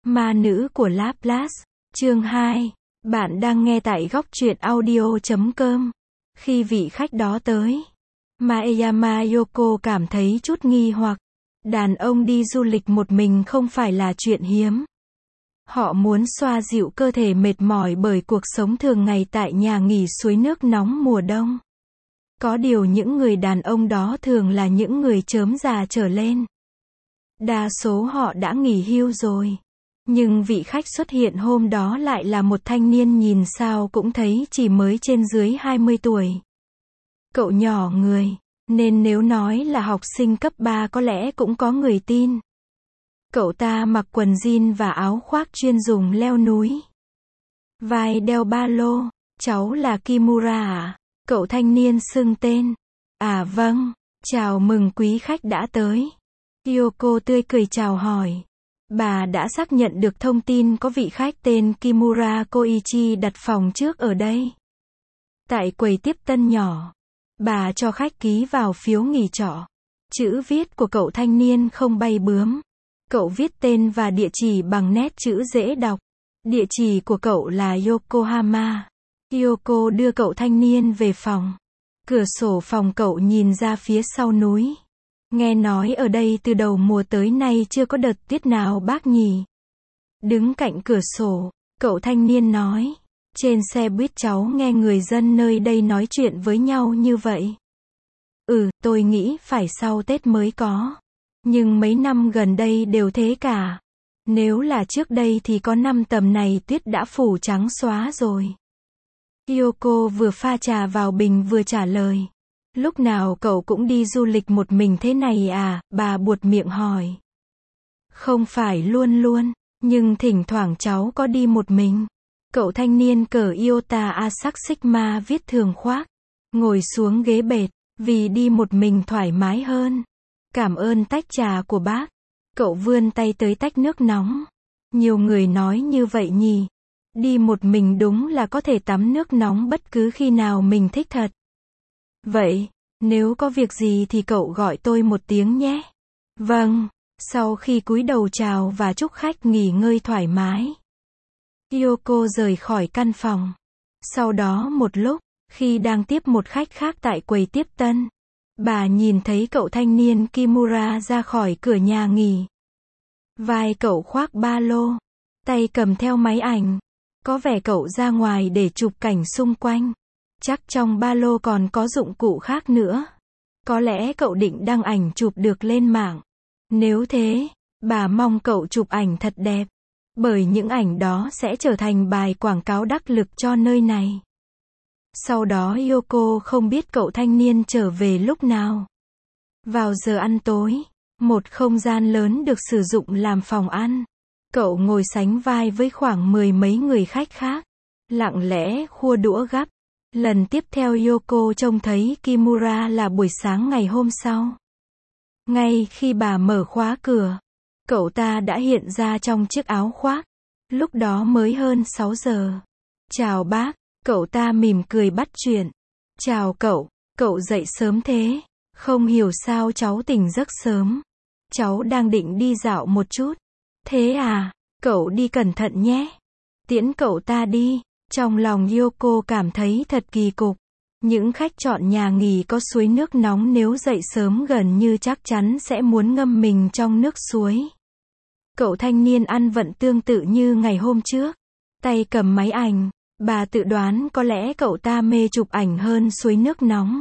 Ma nữ của Laplace, chương 2. Bạn đang nghe tại góc truyện audio.com. Khi vị khách đó tới, Maeyama Yoko cảm thấy chút nghi hoặc. Đàn ông đi du lịch một mình không phải là chuyện hiếm. Họ muốn xoa dịu cơ thể mệt mỏi bởi cuộc sống thường ngày tại nhà nghỉ suối nước nóng mùa đông. Có điều những người đàn ông đó thường là những người chớm già trở lên. Đa số họ đã nghỉ hưu rồi. Nhưng vị khách xuất hiện hôm đó lại là một thanh niên nhìn sao cũng thấy chỉ mới trên dưới 20 tuổi. Cậu nhỏ người, nên nếu nói là học sinh cấp 3 có lẽ cũng có người tin. Cậu ta mặc quần jean và áo khoác chuyên dùng leo núi. Vai đeo ba lô. Cháu là Kimura à? Cậu thanh niên xưng tên. À vâng, chào mừng quý khách đã tới. Yoko tươi cười chào hỏi. Bà đã xác nhận được thông tin có vị khách tên Kimura Koichi đặt phòng trước ở đây. Tại quầy tiếp tân nhỏ, bà cho khách ký vào phiếu nghỉ trọ. Chữ viết của cậu thanh niên không bay bướm. Cậu viết tên và địa chỉ bằng nét chữ dễ đọc. Địa chỉ của cậu là Yokohama. Yoko đưa cậu thanh niên về phòng. Cửa sổ phòng cậu nhìn ra phía sau núi. Nghe nói ở đây từ đầu mùa tới nay chưa có đợt tuyết nào bác nhỉ. Đứng cạnh cửa sổ, cậu thanh niên nói. Trên xe buýt cháu nghe người dân nơi đây nói chuyện với nhau như vậy. Tôi nghĩ phải sau Tết mới có. Nhưng mấy năm gần đây đều thế cả. Nếu là trước đây thì có năm tầm này tuyết đã phủ trắng xóa rồi. Yoko vừa pha trà vào bình vừa trả lời. Lúc nào cậu cũng đi du lịch một mình thế này à? Bà buột miệng hỏi. Không phải luôn luôn, nhưng thỉnh thoảng cháu có đi một mình. Cậu thanh niên cởi Iota Asac Sigma viết thường khoác. Ngồi xuống ghế bệt, vì đi một mình thoải mái hơn. Cảm ơn tách trà của bác. Cậu vươn tay tới tách nước nóng. Nhiều người nói như vậy nhỉ. Đi một mình đúng là có thể tắm nước nóng bất cứ khi nào mình thích thật. Vậy, nếu có việc gì thì cậu gọi tôi một tiếng nhé. Vâng, sau khi cúi đầu chào và chúc khách nghỉ ngơi thoải mái, Yoko rời khỏi căn phòng. Sau đó một lúc, khi đang tiếp một khách khác tại quầy tiếp tân, bà nhìn thấy cậu thanh niên Kimura ra khỏi cửa nhà nghỉ. Vai cậu khoác ba lô, tay cầm theo máy ảnh. Có vẻ cậu ra ngoài để chụp cảnh xung quanh. Chắc trong ba lô còn có dụng cụ khác nữa. Có lẽ cậu định đăng ảnh chụp được lên mạng. Nếu thế, bà mong cậu chụp ảnh thật đẹp. Bởi những ảnh đó sẽ trở thành bài quảng cáo đắc lực cho nơi này. Sau đó Yoko không biết cậu thanh niên trở về lúc nào. Vào giờ ăn tối, một không gian lớn được sử dụng làm phòng ăn. Cậu ngồi sánh vai với khoảng 10 mấy người khách khác. Lặng lẽ khua đũa gắp. Lần tiếp theo Yoko trông thấy Kimura là buổi sáng ngày hôm sau. Ngay khi bà mở khóa cửa, cậu ta đã hiện ra trong chiếc áo khoác. Lúc đó mới hơn 6 giờ. Chào bác, cậu ta mỉm cười bắt chuyện. Chào cậu dậy sớm thế. Không hiểu sao cháu tỉnh giấc sớm. Cháu đang định đi dạo một chút. Thế à, cậu đi cẩn thận nhé. Tiễn cậu ta đi. Trong lòng Yoko cảm thấy thật kỳ cục. Những khách chọn nhà nghỉ có suối nước nóng nếu dậy sớm gần như chắc chắn sẽ muốn ngâm mình trong nước suối. Cậu thanh niên ăn vận tương tự như ngày hôm trước. Tay cầm máy ảnh. Bà tự đoán có lẽ cậu ta mê chụp ảnh hơn suối nước nóng.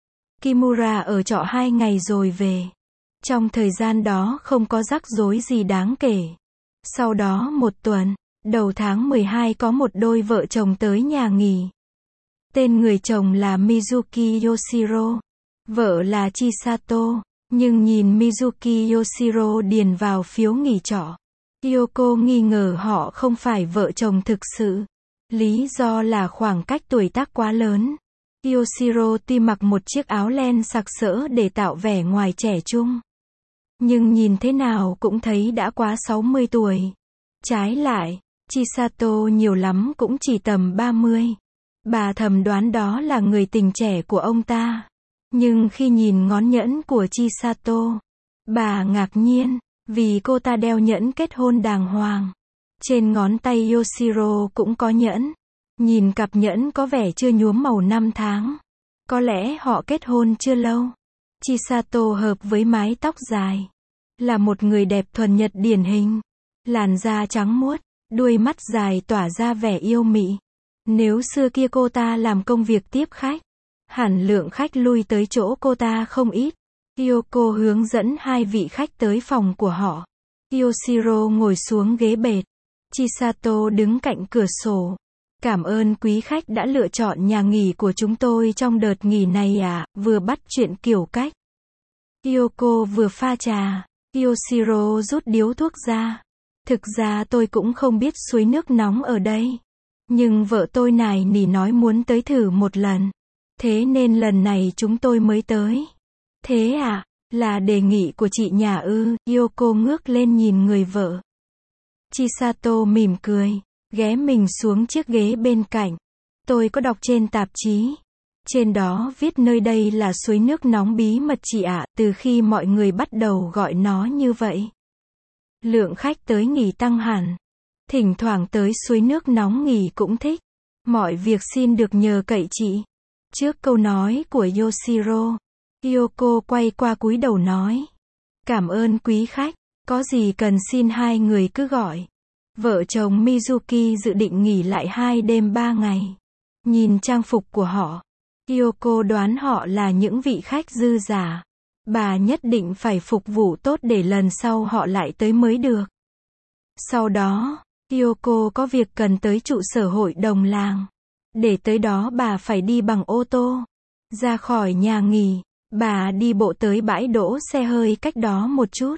Kimura ở trọ 2 ngày rồi về. Trong thời gian đó không có rắc rối gì đáng kể. Sau đó một tuần, đầu tháng 12 có một đôi vợ chồng tới nhà nghỉ. Tên người chồng là Mizuki Yoshiro. Vợ là Chisato. Nhưng nhìn Mizuki Yoshiro điền vào phiếu nghỉ trọ, Yoko nghi ngờ họ không phải vợ chồng thực sự. Lý do là khoảng cách tuổi tác quá lớn. Yoshiro tuy mặc một chiếc áo len sặc sỡ để tạo vẻ ngoài trẻ trung, nhưng nhìn thế nào cũng thấy đã quá 60 tuổi. Trái lại, Chisato nhiều lắm cũng chỉ tầm 30. Bà thầm đoán đó là người tình trẻ của ông ta. Nhưng khi nhìn ngón nhẫn của Chisato, bà ngạc nhiên, vì cô ta đeo nhẫn kết hôn đàng hoàng. Trên ngón tay Yoshiro cũng có nhẫn. Nhìn cặp nhẫn có vẻ chưa nhuốm màu năm tháng. Có lẽ họ kết hôn chưa lâu. Chisato hợp với mái tóc dài. Là một người đẹp thuần Nhật điển hình. Làn da trắng muốt, đuôi mắt dài tỏa ra vẻ yêu mị. Nếu xưa kia cô ta làm công việc tiếp khách, hẳn lượng khách lui tới chỗ cô ta không ít. Kyoko hướng dẫn hai vị khách tới phòng của họ. Yoshiro ngồi xuống ghế bệt. Chisato đứng cạnh cửa sổ. Cảm ơn quý khách đã lựa chọn nhà nghỉ của chúng tôi trong đợt nghỉ này à, vừa bắt chuyện kiểu cách. Kyoko vừa pha trà. Yoshiro rút điếu thuốc ra. Thực ra tôi cũng không biết suối nước nóng ở đây. Nhưng vợ tôi nài nỉ nói muốn tới thử một lần. Thế nên lần này chúng tôi mới tới. Thế à, là đề nghị của chị nhà ư? Yoko ngước lên nhìn người vợ. Chisato mỉm cười, ghé mình xuống chiếc ghế bên cạnh. Tôi có đọc trên tạp chí. Trên đó viết nơi đây là suối nước nóng bí mật chị ạ, từ khi mọi người bắt đầu gọi nó như vậy. Lượng khách tới nghỉ tăng hẳn. Thỉnh thoảng tới suối nước nóng nghỉ cũng thích. Mọi việc xin được nhờ cậy chị. Trước câu nói của Yoshiro, Kyoko quay qua cúi đầu nói. Cảm ơn quý khách, có gì cần xin hai người cứ gọi. Vợ chồng Mizuki dự định nghỉ lại 2 đêm 3 ngày. Nhìn trang phục của họ, Kyoko đoán họ là những vị khách dư giả. Bà nhất định phải phục vụ tốt để lần sau họ lại tới mới được. Sau đó, Kyoko có việc cần tới trụ sở hội đồng làng. Để tới đó bà phải đi bằng ô tô. Ra khỏi nhà nghỉ, bà đi bộ tới bãi đỗ xe hơi cách đó một chút.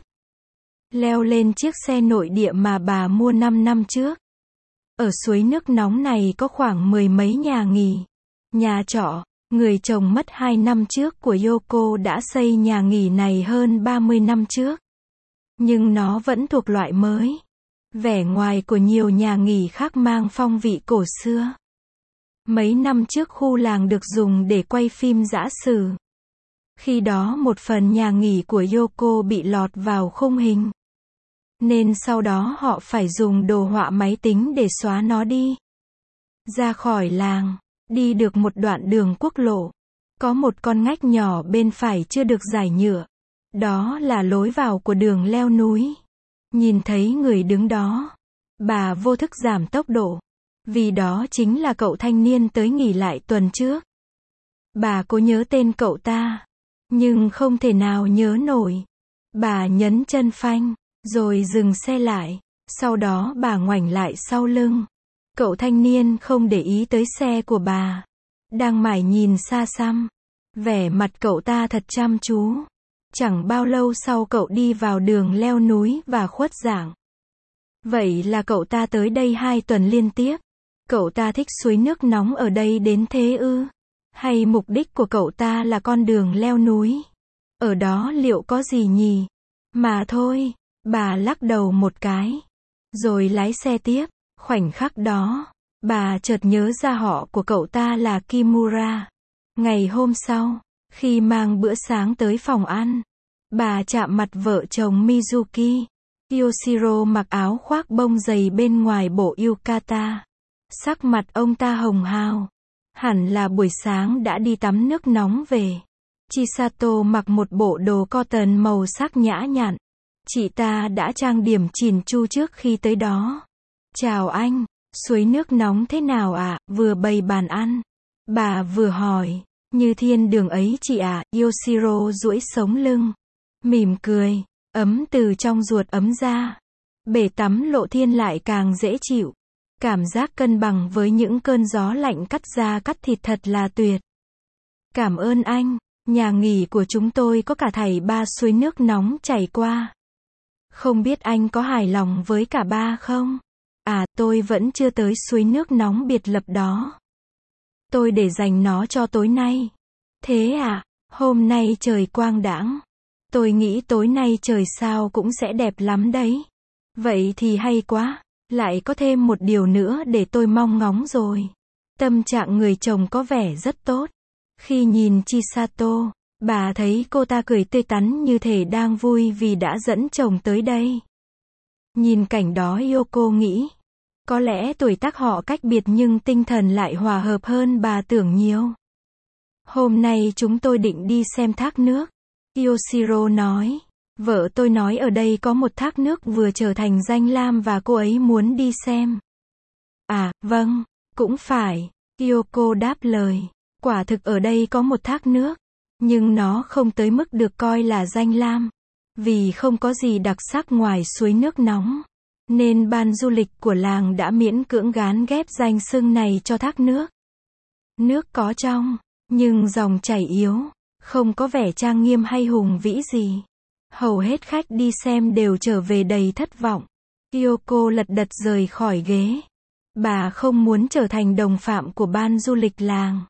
Leo lên chiếc xe nội địa mà bà mua 5 năm trước. Ở suối nước nóng này có khoảng 10 mấy nhà nghỉ, nhà trọ. Người chồng mất 2 năm trước của Yoko đã xây nhà nghỉ này hơn 30 năm trước. Nhưng nó vẫn thuộc loại mới. Vẻ ngoài của nhiều nhà nghỉ khác mang phong vị cổ xưa. Mấy năm trước khu làng được dùng để quay phim dã sử. Khi đó một phần nhà nghỉ của Yoko bị lọt vào khung hình. Nên sau đó họ phải dùng đồ họa máy tính để xóa nó đi. Ra khỏi làng, đi được một đoạn đường quốc lộ. Có một con ngách nhỏ bên phải chưa được rải nhựa. Đó là lối vào của đường leo núi. Nhìn thấy người đứng đó, bà vô thức giảm tốc độ. Vì đó chính là cậu thanh niên tới nghỉ lại tuần trước. Bà cố nhớ tên cậu ta, nhưng không thể nào nhớ nổi. Bà nhấn chân phanh, rồi dừng xe lại. Sau đó bà ngoảnh lại sau lưng. Cậu thanh niên không để ý tới xe của bà. Đang mải nhìn xa xăm. Vẻ mặt cậu ta thật chăm chú. Chẳng bao lâu sau cậu đi vào đường leo núi và khuất dạng. Vậy là cậu ta tới đây 2 tuần liên tiếp. Cậu ta thích suối nước nóng ở đây đến thế ư? Hay mục đích của cậu ta là con đường leo núi? Ở đó liệu có gì nhỉ? Mà thôi, bà lắc đầu một cái. Rồi lái xe tiếp. Khoảnh khắc đó, bà chợt nhớ ra họ của cậu ta là Kimura. Ngày hôm sau, khi mang bữa sáng tới phòng ăn, bà chạm mặt vợ chồng Mizuki. Yoshiro mặc áo khoác bông dày bên ngoài bộ yukata. Sắc mặt ông ta hồng hào. Hẳn là buổi sáng đã đi tắm nước nóng về. Chisato mặc một bộ đồ cotton màu sắc nhã nhặn. Chị ta đã trang điểm chỉn chu trước khi tới đó. Chào anh, suối nước nóng thế nào ạ? Vừa bày bàn ăn, bà vừa hỏi. Như thiên đường ấy chị ạ. Yoshiro duỗi sống lưng, mỉm cười, ấm từ trong ruột ấm ra. Bể tắm lộ thiên lại càng dễ chịu. Cảm giác cân bằng với những cơn gió lạnh cắt da cắt thịt thật là tuyệt. Cảm ơn anh, nhà nghỉ của chúng tôi có cả thảy 3 suối nước nóng chảy qua. Không biết anh có hài lòng với cả 3 không? À, tôi vẫn chưa tới suối nước nóng biệt lập đó. Tôi để dành nó cho tối nay. Thế à, hôm nay trời quang đãng. Tôi nghĩ tối nay trời sao cũng sẽ đẹp lắm đấy. Vậy thì hay quá. Lại có thêm một điều nữa để tôi mong ngóng rồi. Tâm trạng người chồng có vẻ rất tốt. Khi nhìn Chisato, bà thấy cô ta cười tươi tắn như thể đang vui vì đã dẫn chồng tới đây. Nhìn cảnh đó Yoko nghĩ, Có lẽ tuổi tác họ cách biệt nhưng tinh thần lại hòa hợp hơn bà tưởng nhiều. Hôm nay chúng tôi định đi xem thác nước. Yoshiro nói. Vợ tôi nói ở đây có một thác nước vừa trở thành danh lam và cô ấy muốn đi xem. À, vâng, cũng phải. Kyoko đáp lời. Quả thực ở đây có một thác nước. Nhưng nó không tới mức được coi là danh lam. Vì không có gì đặc sắc ngoài suối nước nóng. Nên ban du lịch của làng đã miễn cưỡng gán ghép danh xưng này cho thác nước. Nước có trong, nhưng dòng chảy yếu, không có vẻ trang nghiêm hay hùng vĩ gì. Hầu hết khách đi xem đều trở về đầy thất vọng. Kyoko lật đật rời khỏi ghế. Bà không muốn trở thành đồng phạm của ban du lịch làng.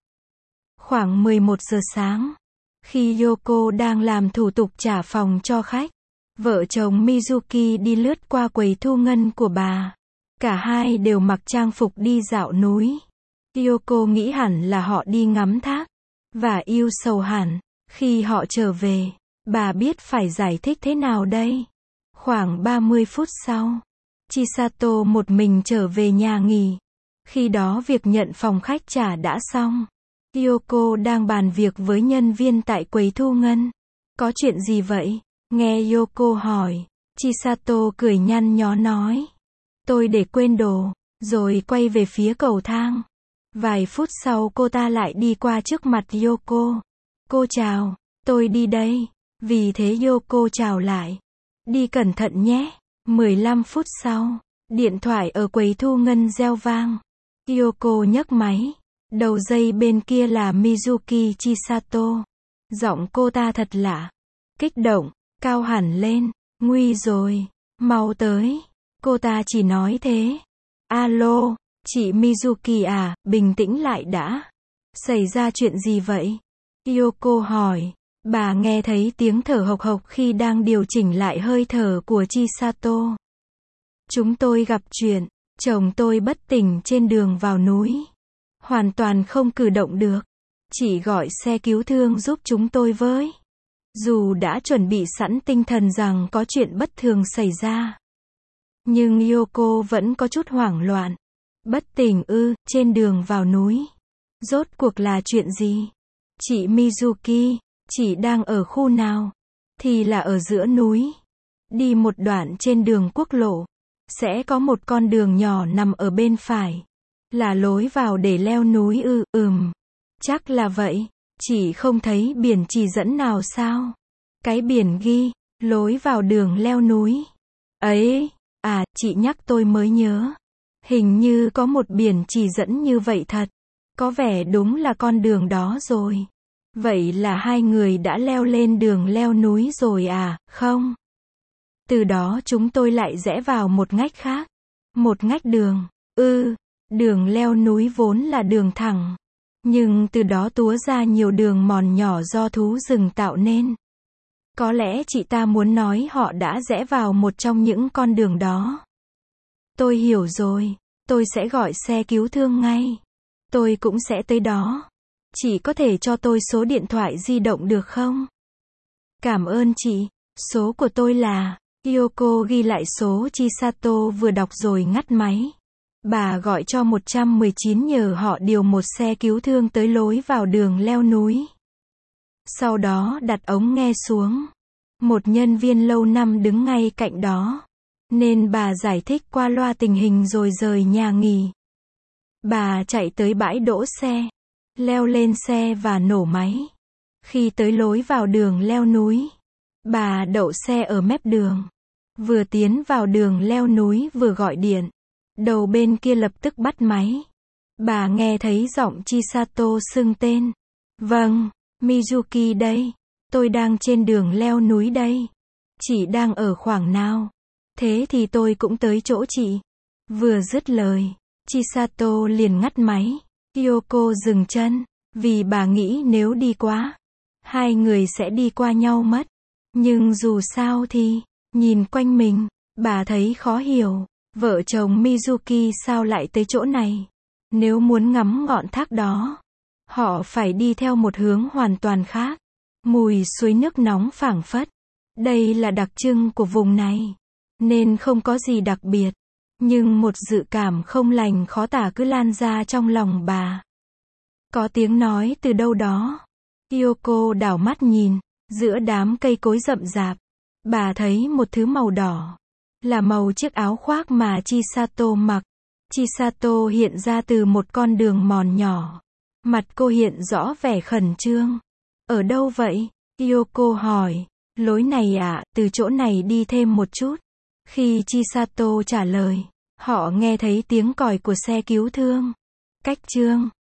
Khoảng 11 giờ sáng, khi Yoko đang làm thủ tục trả phòng cho khách, vợ chồng Mizuki đi lướt qua quầy thu ngân của bà. Cả hai đều mặc trang phục đi dạo núi. Yoko nghĩ hẳn là họ đi ngắm thác. Và yêu sầu hẳn. Khi họ trở về, bà biết phải giải thích thế nào đây. Khoảng 30 phút sau, Chisato một mình trở về nhà nghỉ. Khi đó việc nhận phòng khách trả đã xong. Yoko đang bàn việc với nhân viên tại quầy thu ngân. Có chuyện gì vậy? Nghe Yoko hỏi, Chisato cười nhăn nhó nói. Tôi để quên đồ, rồi quay về phía cầu thang. Vài phút sau cô ta lại đi qua trước mặt Yoko. Cô chào, tôi đi đây. Vì thế Yoko chào lại. Đi cẩn thận nhé. 15 phút sau, điện thoại ở quầy thu ngân reo vang. Yoko nhấc máy. Đầu dây bên kia là Mizuki Chisato. Giọng cô ta thật lạ. Kích động, cao hẳn lên. Nguy rồi, mau tới. Cô ta chỉ nói thế. Alo, chị Mizuki à, bình tĩnh lại đã. Xảy ra chuyện gì vậy? Yoko hỏi. Bà nghe thấy tiếng thở hộc hộc khi đang điều chỉnh lại hơi thở của Chisato. Chúng tôi gặp chuyện. Chồng tôi bất tỉnh trên đường vào núi. Hoàn toàn không cử động được. Chỉ gọi xe cứu thương giúp chúng tôi với. Dù đã chuẩn bị sẵn tinh thần rằng có chuyện bất thường xảy ra. Nhưng Yoko vẫn có chút hoảng loạn. Bất tỉnh ư, trên đường vào núi. Rốt cuộc là chuyện gì? Chị Mizuki, chị đang ở khu nào? Thì là ở giữa núi. Đi một đoạn trên đường quốc lộ. Sẽ có một con đường nhỏ nằm ở bên phải. Là lối vào để leo núi ư? Chắc là vậy. Chị không thấy biển chỉ dẫn nào sao? Cái biển ghi, lối vào đường leo núi. Ấy, à, chị nhắc tôi mới nhớ. Hình như có một biển chỉ dẫn như vậy thật. Có vẻ đúng là con đường đó rồi. Vậy là hai người đã leo lên đường leo núi rồi à, không? Từ đó chúng tôi lại rẽ vào một ngách khác. Một ngách đường. Đường leo núi vốn là đường thẳng. Nhưng từ đó túa ra nhiều đường mòn nhỏ do thú rừng tạo nên. Có lẽ chị ta muốn nói họ đã rẽ vào một trong những con đường đó. Tôi hiểu rồi. Tôi sẽ gọi xe cứu thương ngay. Tôi cũng sẽ tới đó. Chị có thể cho tôi số điện thoại di động được không? Cảm ơn chị. Số của tôi là... Yoko ghi lại số Chisato vừa đọc rồi ngắt máy. Bà gọi cho 119 nhờ họ điều một xe cứu thương tới lối vào đường leo núi. Sau đó đặt ống nghe xuống. Một nhân viên lâu năm đứng ngay cạnh đó. Nên bà giải thích qua loa tình hình rồi rời nhà nghỉ. Bà chạy tới bãi đỗ xe. Leo lên xe và nổ máy. Khi tới lối vào đường leo núi, bà đậu xe ở mép đường. Vừa tiến vào đường leo núi vừa gọi điện. Đầu bên kia lập tức bắt máy. Bà nghe thấy giọng Chisato xưng tên. Vâng, Mizuki đây. Tôi đang trên đường leo núi đây. Chị đang ở khoảng nào? Thế thì tôi cũng tới chỗ chị. Vừa dứt lời, Chisato liền ngắt máy. Yoko dừng chân. Vì bà nghĩ nếu đi quá, hai người sẽ đi qua nhau mất. Nhưng dù sao thì, nhìn quanh mình, bà thấy khó hiểu. Vợ chồng Mizuki sao lại tới chỗ này? Nếu muốn ngắm ngọn thác đó, họ phải đi theo một hướng hoàn toàn khác. Mùi suối nước nóng phảng phất. Đây là đặc trưng của vùng này. Nên không có gì đặc biệt. Nhưng một dự cảm không lành khó tả cứ lan ra trong lòng bà. Có tiếng nói từ đâu đó. Yoko đảo mắt nhìn, giữa đám cây cối rậm rạp, bà thấy một thứ màu đỏ. Là màu chiếc áo khoác mà Chisato mặc. Chisato hiện ra từ một con đường mòn nhỏ. Mặt cô hiện rõ vẻ khẩn trương. Ở đâu vậy? Yoko hỏi. Lối này ạ, từ chỗ này đi thêm một chút. Khi Chisato trả lời, họ nghe thấy tiếng còi của xe cứu thương. Cách chương